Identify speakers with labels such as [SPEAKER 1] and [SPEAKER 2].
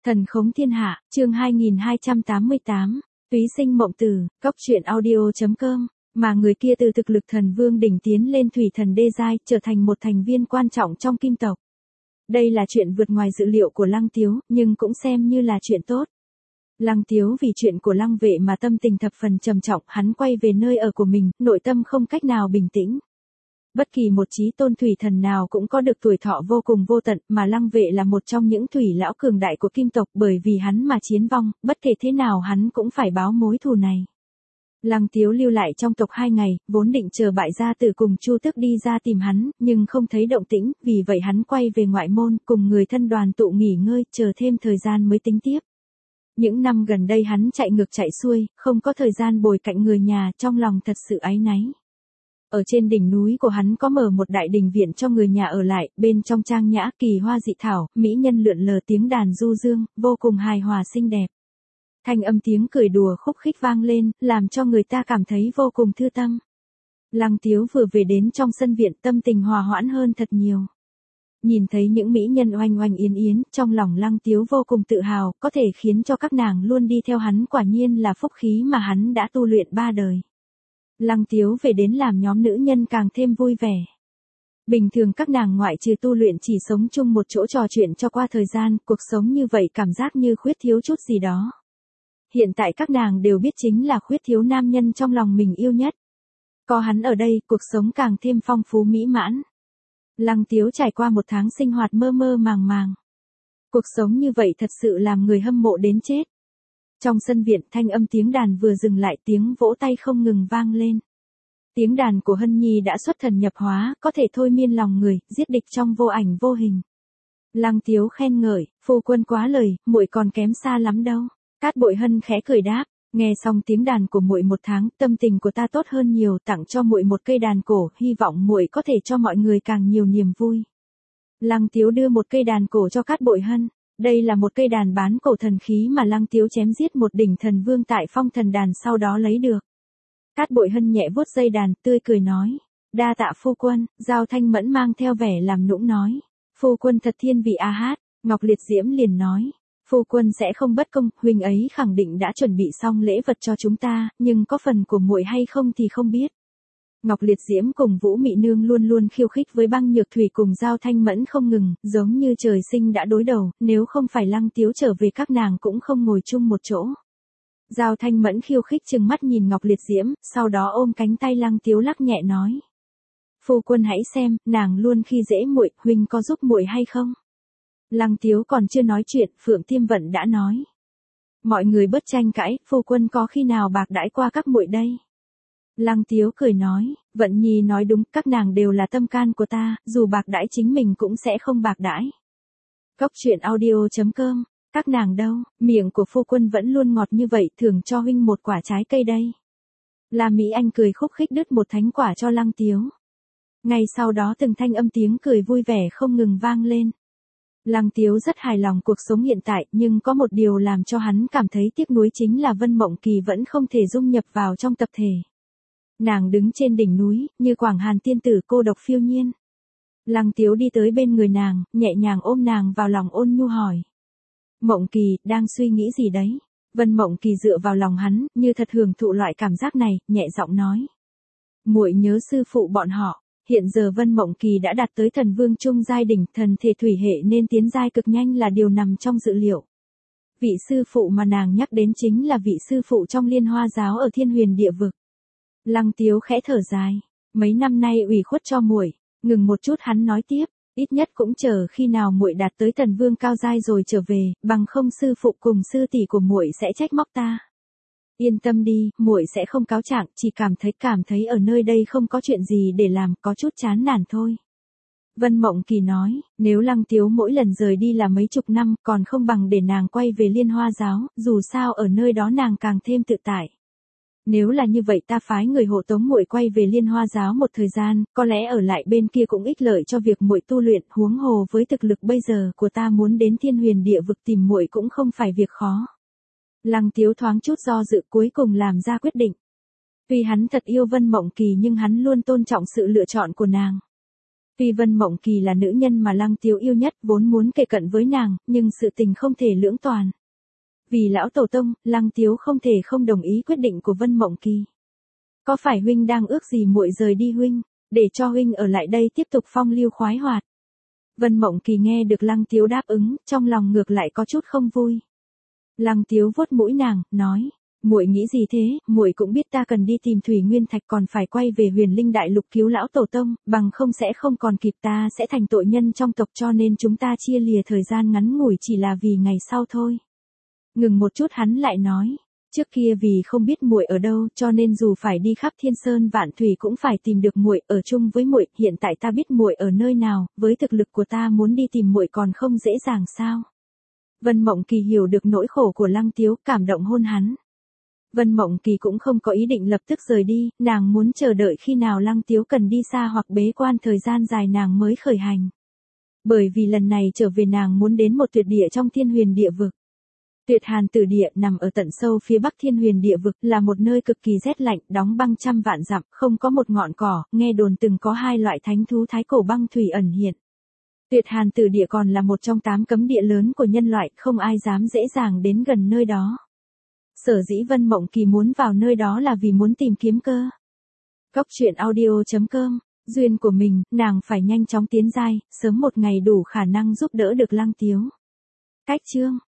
[SPEAKER 1] Thần khống thiên hạ, chương 2288, Túy sinh mộng tử, cóc truyện audio.com, mà người kia từ thực lực thần vương đỉnh tiến lên thủy thần đê giai, trở thành một thành viên quan trọng trong kim tộc. Đây là chuyện vượt ngoài dự liệu của Lăng Tiếu, nhưng cũng xem như là chuyện tốt. Lăng Tiếu vì chuyện của Lăng Vệ mà tâm tình thập phần trầm trọng, hắn quay về nơi ở của mình, nội tâm không cách nào bình tĩnh. Bất kỳ một chí tôn thủy thần nào cũng có được tuổi thọ vô cùng vô tận, mà Lăng Vệ là một trong những thủy lão cường đại của kim tộc, bởi vì hắn mà chiến vong, bất kể thế nào hắn cũng phải báo mối thù này. Lăng Tiếu lưu lại trong tộc 2 ngày, vốn định chờ Bại Gia Tử cùng Chu Tước đi ra tìm hắn, nhưng không thấy động tĩnh, vì vậy hắn quay về ngoại môn, cùng người thân đoàn tụ nghỉ ngơi, chờ thêm thời gian mới tính tiếp. Những năm gần đây hắn chạy ngược chạy xuôi, không có thời gian bồi cạnh người nhà, trong lòng thật sự áy náy. Ở trên đỉnh núi của hắn có mở một đại đình viện cho người nhà ở lại, bên trong trang nhã, kỳ hoa dị thảo, mỹ nhân lượn lờ, tiếng đàn du dương, vô cùng hài hòa xinh đẹp. Thanh âm tiếng cười đùa khúc khích vang lên, làm cho người ta cảm thấy vô cùng thư tâm. Lăng Tiếu vừa về đến trong sân viện, tâm tình hòa hoãn hơn thật nhiều. Nhìn thấy những mỹ nhân oanh oanh yến yến, trong lòng Lăng Tiếu vô cùng tự hào, có thể khiến cho các nàng luôn đi theo hắn, quả nhiên là phúc khí mà hắn đã tu luyện 3 đời. Lăng Tiếu về đến làm nhóm nữ nhân càng thêm vui vẻ. Bình thường các nàng ngoại trừ tu luyện chỉ sống chung một chỗ trò chuyện cho qua thời gian, cuộc sống như vậy cảm giác như khuyết thiếu chút gì đó. Hiện tại các nàng đều biết chính là khuyết thiếu nam nhân trong lòng mình yêu nhất. Có hắn ở đây, cuộc sống càng thêm phong phú mỹ mãn. Lăng Tiếu trải qua 1 tháng sinh hoạt mơ mơ màng màng. Cuộc sống như vậy thật sự làm người hâm mộ đến chết. Trong sân viện, thanh âm tiếng đàn vừa dừng lại, tiếng vỗ tay không ngừng vang lên. Tiếng đàn của Hân Nhi đã xuất thần nhập hóa, có thể thôi miên lòng người, giết địch trong vô ảnh vô hình. Lăng Tiếu khen ngợi, phu quân quá lời, muội còn kém xa lắm đâu. Cát Bội Hân khẽ cười đáp, nghe xong tiếng đàn của muội 1 tháng, tâm tình của ta tốt hơn nhiều, tặng cho muội một cây đàn cổ, hy vọng muội có thể cho mọi người càng nhiều niềm vui. Lăng Tiếu đưa một cây đàn cổ cho Cát Bội Hân. Đây là một cây đàn bán cổ thần khí mà Lăng Tiếu chém giết một đỉnh thần vương tại Phong Thần Đàn sau đó lấy được. Cát Bội Hân nhẹ vuốt dây đàn, tươi cười nói, đa tạ phu quân. Giao Thanh Mẫn mang theo vẻ làm nũng nói, phu quân thật thiên vị a hát. Ngọc Liệt Diễm liền nói, phu quân sẽ không bất công, huynh ấy khẳng định đã chuẩn bị xong lễ vật cho chúng ta, nhưng có phần của muội hay không thì không biết. Ngọc Liệt Diễm cùng Vũ Mị Nương luôn luôn khiêu khích với Băng Nhược Thủy cùng Giao Thanh Mẫn không ngừng, giống như trời sinh đã đối đầu, nếu không phải Lăng Tiếu trở về các nàng cũng không ngồi chung một chỗ. Giao Thanh Mẫn khiêu khích trừng mắt nhìn Ngọc Liệt Diễm, sau đó ôm cánh tay Lăng Tiếu lắc nhẹ nói, phu quân hãy xem, nàng luôn khi dễ muội, huynh có giúp muội hay không? Lăng Tiếu còn chưa nói chuyện, Phượng Tiêm Vận đã nói, mọi người bớt tranh cãi, phu quân có khi nào bạc đãi qua các muội đây? Lăng Tiếu cười nói, Vận Nhi nói đúng, các nàng đều là tâm can của ta, dù bạc đãi chính mình cũng sẽ không bạc đãi. Cóc truyện audio.com, các nàng đâu, miệng của phu quân vẫn luôn ngọt như vậy, thưởng cho huynh một quả trái cây đây. La Mỹ Anh cười khúc khích đứt một thánh quả cho Lăng Tiếu. Ngay sau đó từng thanh âm tiếng cười vui vẻ không ngừng vang lên. Lăng Tiếu rất hài lòng cuộc sống hiện tại, nhưng có một điều làm cho hắn cảm thấy tiếc nuối chính là Vân Mộng Kỳ vẫn không thể dung nhập vào trong tập thể. Nàng đứng trên đỉnh núi, như Quảng Hàn tiên tử cô độc phiêu nhiên. Lăng Tiếu đi tới bên người nàng, nhẹ nhàng ôm nàng vào lòng ôn nhu hỏi. Mộng Kỳ, đang suy nghĩ gì đấy? Vân Mộng Kỳ dựa vào lòng hắn, như thật hưởng thụ loại cảm giác này, nhẹ giọng nói. Muội nhớ sư phụ bọn họ. Hiện giờ Vân Mộng Kỳ đã đạt tới thần vương trung giai đỉnh, thần thể thủy hệ nên tiến giai cực nhanh là điều nằm trong dự liệu. Vị sư phụ mà nàng nhắc đến chính là vị sư phụ trong Liên Hoa giáo ở Thiên Huyền Địa Vực. Lăng Tiếu khẽ thở dài, mấy năm nay ủy khuất cho muội. Ngừng một chút hắn nói tiếp, ít nhất cũng chờ khi nào muội đạt tới thần vương cao giai rồi trở về, bằng không sư phụ cùng sư tỷ của muội sẽ trách móc ta. Yên tâm đi, muội sẽ không cáo trạng, chỉ cảm thấy ở nơi đây không có chuyện gì để làm, có chút chán nản thôi. Vân Mộng Kỳ nói, nếu Lăng Tiếu mỗi lần rời đi là mấy chục năm, còn không bằng để nàng quay về Liên Hoa giáo, dù sao ở nơi đó nàng càng thêm tự tại. Nếu là như vậy ta phái người hộ tống muội quay về Liên Hoa giáo một thời gian, có lẽ ở lại bên kia cũng ích lợi cho việc muội tu luyện, huống hồ với thực lực bây giờ của ta muốn đến Thiên Huyền Địa Vực tìm muội cũng không phải việc khó. Lăng Tiếu thoáng chút do dự cuối cùng làm ra quyết định. Tuy hắn thật yêu Vân Mộng Kỳ nhưng hắn luôn tôn trọng sự lựa chọn của nàng. Tuy Vân Mộng Kỳ là nữ nhân mà Lăng Tiếu yêu nhất, vốn muốn kề cận với nàng, nhưng sự tình không thể lưỡng toàn. Vì lão tổ tông, Lăng Tiếu không thể không đồng ý quyết định của Vân Mộng Kỳ. Có phải huynh đang ước gì muội rời đi huynh, để cho huynh ở lại đây tiếp tục phong lưu khoái hoạt? Vân Mộng Kỳ nghe được Lăng Tiếu đáp ứng, trong lòng ngược lại có chút không vui. Lăng Tiếu vuốt mũi nàng, nói, muội nghĩ gì thế, muội cũng biết ta cần đi tìm Thủy Nguyên Thạch, còn phải quay về Huyền Linh Đại Lục cứu lão tổ tông, bằng không sẽ không còn kịp, ta sẽ thành tội nhân trong tộc, cho nên chúng ta chia lìa thời gian ngắn ngủi chỉ là vì ngày sau thôi. Ngừng một chút hắn lại nói, trước kia vì không biết muội ở đâu, cho nên dù phải đi khắp thiên sơn vạn thủy cũng phải tìm được muội, ở chung với muội, hiện tại ta biết muội ở nơi nào, với thực lực của ta muốn đi tìm muội còn không dễ dàng sao? Vân Mộng Kỳ hiểu được nỗi khổ của Lăng Tiếu, cảm động hôn hắn. Vân Mộng Kỳ cũng không có ý định lập tức rời đi, nàng muốn chờ đợi khi nào Lăng Tiếu cần đi xa hoặc bế quan thời gian dài nàng mới khởi hành. Bởi vì lần này trở về nàng muốn đến một tuyệt địa trong Thiên Huyền Địa Vực. Tuyệt Hàn Tử Địa nằm ở tận sâu phía bắc Thiên Huyền Địa Vực, là một nơi cực kỳ rét lạnh, đóng băng trăm vạn dặm, không có một ngọn cỏ, nghe đồn từng có 2 loại thánh thú thái cổ băng thủy ẩn hiện. Tuyệt Hàn Tử Địa còn là một trong 8 cấm địa lớn của nhân loại, không ai dám dễ dàng đến gần nơi đó. Sở dĩ Vân Mộng Kỳ muốn vào nơi đó là vì muốn tìm kiếm cơ. Góc truyện audio.com, duyên của mình, nàng phải nhanh chóng tiến giai, sớm một ngày đủ khả năng giúp đỡ được Lăng Tiếu. Cách chương